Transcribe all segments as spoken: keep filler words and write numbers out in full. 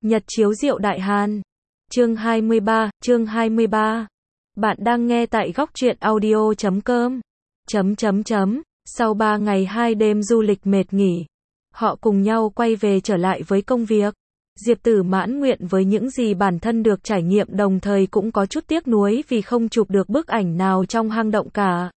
Nhật chiếu Diệu Đại Hàn. Chương hai mươi ba, chương hai mươi ba. Bạn đang nghe tại góc truyện audio chấm com. Chấm chấm chấm. Sau ba ngày hai đêm du lịch mệt nghỉ, họ cùng nhau quay về trở lại với công việc. Diệp Tử mãn nguyện với những gì bản thân được trải nghiệm, đồng thời cũng có chút tiếc nuối vì không chụp được bức ảnh nào trong hang động cả.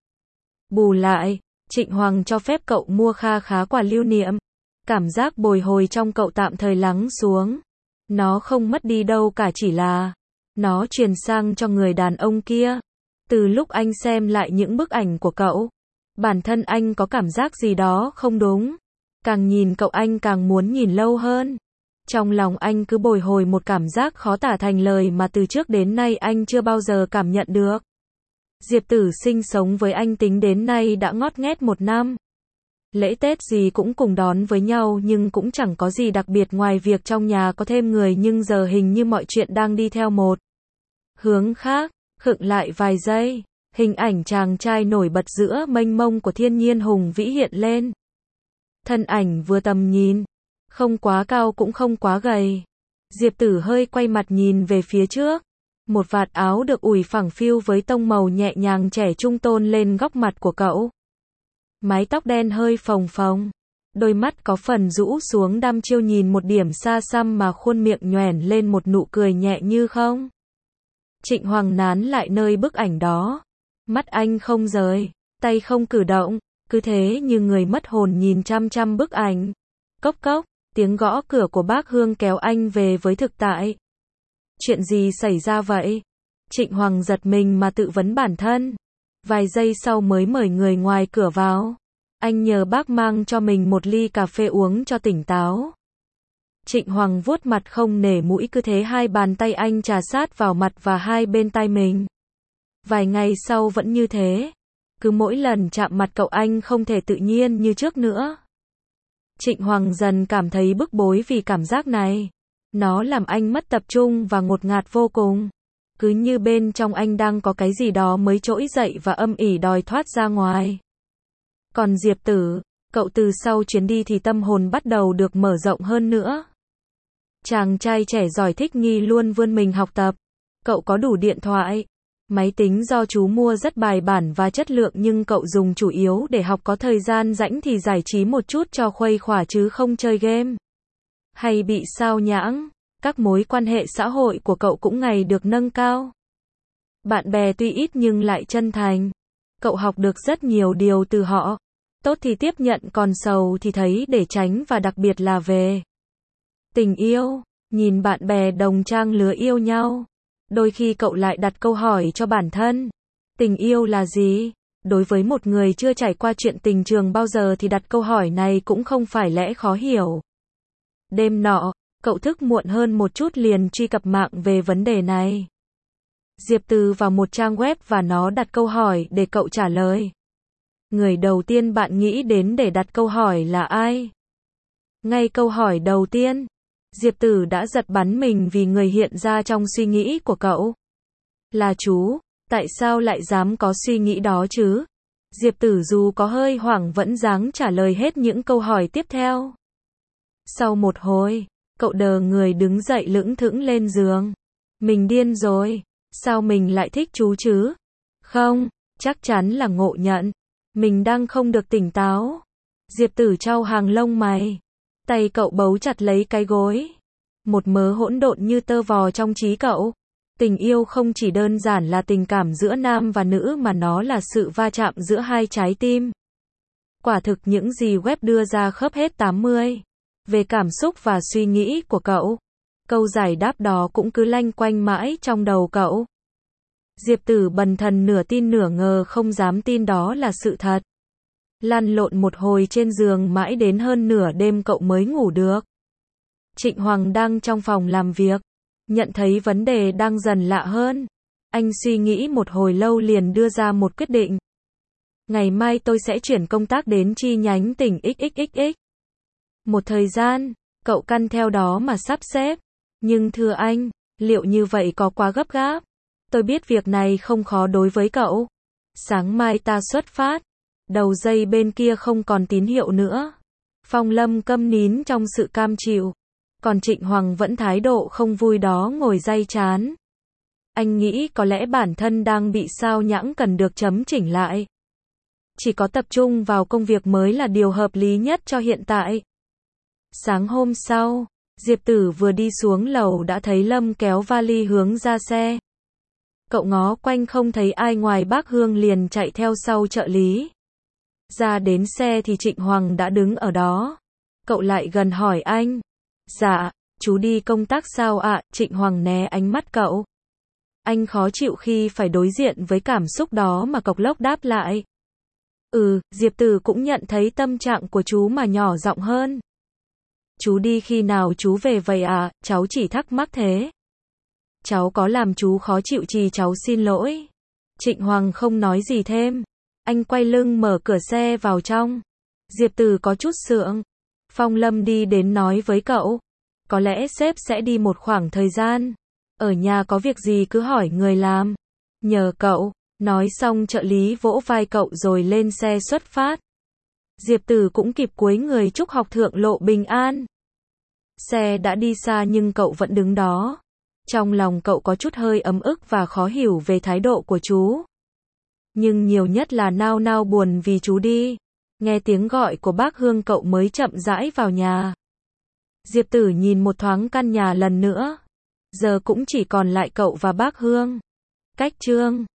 Bù lại, Trịnh Hoàng cho phép cậu mua kha khá quà lưu niệm. Cảm giác bồi hồi trong cậu tạm thời lắng xuống. Nó không mất đi đâu cả, chỉ là nó truyền sang cho người đàn ông kia. Từ lúc anh xem lại những bức ảnh của cậu, bản thân anh có cảm giác gì đó không đúng. Càng nhìn cậu anh càng muốn nhìn lâu hơn. Trong lòng anh cứ bồi hồi một cảm giác khó tả thành lời mà từ trước đến nay anh chưa bao giờ cảm nhận được. Diệp Tử sinh sống với anh tính đến nay đã ngót nghét một năm. Lễ Tết gì cũng cùng đón với nhau, nhưng cũng chẳng có gì đặc biệt ngoài việc trong nhà có thêm người, nhưng giờ hình như mọi chuyện đang đi theo một hướng khác. Khựng lại vài giây, hình ảnh chàng trai nổi bật giữa mênh mông của thiên nhiên hùng vĩ hiện lên. Thân ảnh vừa tầm nhìn, không quá cao cũng không quá gầy. Diệp Tử hơi quay mặt nhìn về phía trước. Một vạt áo được ủi phẳng phiu với tông màu nhẹ nhàng trẻ trung tôn lên góc mặt của cậu. Mái tóc đen hơi phồng phồng, đôi mắt có phần rũ xuống đăm chiêu nhìn một điểm xa xăm, mà khuôn miệng nhoẻn lên một nụ cười nhẹ như không. Trịnh Hoàng nán lại nơi bức ảnh đó. Mắt anh không rời, tay không cử động, cứ thế như người mất hồn nhìn chăm chăm bức ảnh. Cốc cốc, tiếng gõ cửa của bác Hương kéo anh về với thực tại. Chuyện gì xảy ra vậy? Trịnh Hoàng giật mình mà tự vấn bản thân. Vài giây sau mới mời người ngoài cửa vào. Anh nhờ bác mang cho mình một ly cà phê uống cho tỉnh táo. Trịnh Hoàng vuốt mặt không nể mũi, cứ thế hai bàn tay anh chà sát vào mặt và hai bên tai mình. Vài ngày sau vẫn như thế. Cứ mỗi lần chạm mặt cậu anh không thể tự nhiên như trước nữa. Trịnh Hoàng dần cảm thấy bức bối vì cảm giác này. Nó làm anh mất tập trung và ngột ngạt vô cùng. Cứ như bên trong anh đang có cái gì đó mới trỗi dậy và âm ỉ đòi thoát ra ngoài. Còn Diệp Tử, cậu từ sau chuyến đi thì tâm hồn bắt đầu được mở rộng hơn nữa. Chàng trai trẻ giỏi thích nghi luôn vươn mình học tập. Cậu có đủ điện thoại, máy tính do chú mua rất bài bản và chất lượng, nhưng cậu dùng chủ yếu để học, có thời gian rảnh thì giải trí một chút cho khuây khỏa chứ không chơi game hay bị sao nhãng. Các mối quan hệ xã hội của cậu cũng ngày được nâng cao. Bạn bè tuy ít nhưng lại chân thành. Cậu học được rất nhiều điều từ họ. Tốt thì tiếp nhận, còn xấu thì thấy để tránh, và đặc biệt là về tình yêu. Nhìn bạn bè đồng trang lứa yêu nhau, đôi khi cậu lại đặt câu hỏi cho bản thân. Tình yêu là gì? Đối với một người chưa trải qua chuyện tình trường bao giờ thì đặt câu hỏi này cũng không phải lẽ khó hiểu. Đêm nọ, cậu thức muộn hơn một chút liền truy cập mạng về vấn đề này. Diệp Từ vào một trang web và nó đặt câu hỏi để cậu trả lời. Người đầu tiên bạn nghĩ đến để đặt câu hỏi là ai? Ngay câu hỏi đầu tiên, Diệp Tử đã giật bắn mình vì người hiện ra trong suy nghĩ của cậu là chú. Tại sao lại dám có suy nghĩ đó chứ? Diệp Tử dù có hơi hoảng vẫn dáng trả lời hết những câu hỏi tiếp theo. Sau một hồi, cậu đờ người đứng dậy lững thững lên giường. Mình điên rồi, sao mình lại thích chú chứ? Không, chắc chắn là ngộ nhận. Mình đang không được tỉnh táo. Diệp Tử chau hàng lông mày. Tay cậu bấu chặt lấy cái gối. Một mớ hỗn độn như tơ vò trong trí cậu. Tình yêu không chỉ đơn giản là tình cảm giữa nam và nữ, mà nó là sự va chạm giữa hai trái tim. Quả thực những gì web đưa ra khớp hết tám mươi. Về cảm xúc và suy nghĩ của cậu. Câu giải đáp đó cũng cứ lanh quanh mãi trong đầu cậu. Diệp Tử bần thần nửa tin nửa ngờ, không dám tin đó là sự thật. Lăn lộn một hồi trên giường mãi đến hơn nửa đêm cậu mới ngủ được. Trịnh Hoàng đang trong phòng làm việc, nhận thấy vấn đề đang dần lạ hơn. Anh suy nghĩ một hồi lâu liền đưa ra một quyết định. Ngày mai tôi sẽ chuyển công tác đến chi nhánh tỉnh ích ích ích ích. Một thời gian, cậu căn theo đó mà sắp xếp. Nhưng thưa anh, liệu như vậy có quá gấp gáp? Tôi biết việc này không khó đối với cậu. Sáng mai ta xuất phát. Đầu dây bên kia không còn tín hiệu nữa. Phong Lâm câm nín trong sự cam chịu. Còn Trịnh Hoàng vẫn thái độ không vui đó ngồi day chán. Anh nghĩ có lẽ bản thân đang bị sao nhãng cần được chấm chỉnh lại. Chỉ có tập trung vào công việc mới là điều hợp lý nhất cho hiện tại. Sáng hôm sau, Diệp Tử vừa đi xuống lầu đã thấy Lâm kéo vali hướng ra xe. Cậu ngó quanh không thấy ai ngoài bác Hương liền chạy theo sau trợ lý. Ra đến xe thì Trịnh Hoàng đã đứng ở đó. Cậu lại gần hỏi anh. Dạ, chú đi công tác sao ạ? Trịnh Hoàng né ánh mắt cậu. Anh khó chịu khi phải đối diện với cảm xúc đó mà cộc lốc đáp lại. Ừ, Diệp Tử cũng nhận thấy tâm trạng của chú mà nhỏ giọng hơn. Chú đi khi nào chú về vậy à? Cháu chỉ thắc mắc thế. Cháu có làm chú khó chịu thì cháu xin lỗi. Trịnh Hoàng không nói gì thêm. Anh quay lưng mở cửa xe vào trong. Diệp Tử có chút sượng. Phong Lâm đi đến nói với cậu. Có lẽ sếp sẽ đi một khoảng thời gian. Ở nhà có việc gì cứ hỏi người làm. Nhờ cậu. Nói xong trợ lý vỗ vai cậu rồi lên xe xuất phát. Diệp Tử cũng kịp cúi người chúc học thượng lộ bình an. Xe đã đi xa nhưng cậu vẫn đứng đó. Trong lòng cậu có chút hơi ấm ức và khó hiểu về thái độ của chú. Nhưng nhiều nhất là nao nao buồn vì chú đi. Nghe tiếng gọi của bác Hương cậu mới chậm rãi vào nhà. Diệp Tử nhìn một thoáng căn nhà lần nữa. Giờ cũng chỉ còn lại cậu và bác Hương. Cách chương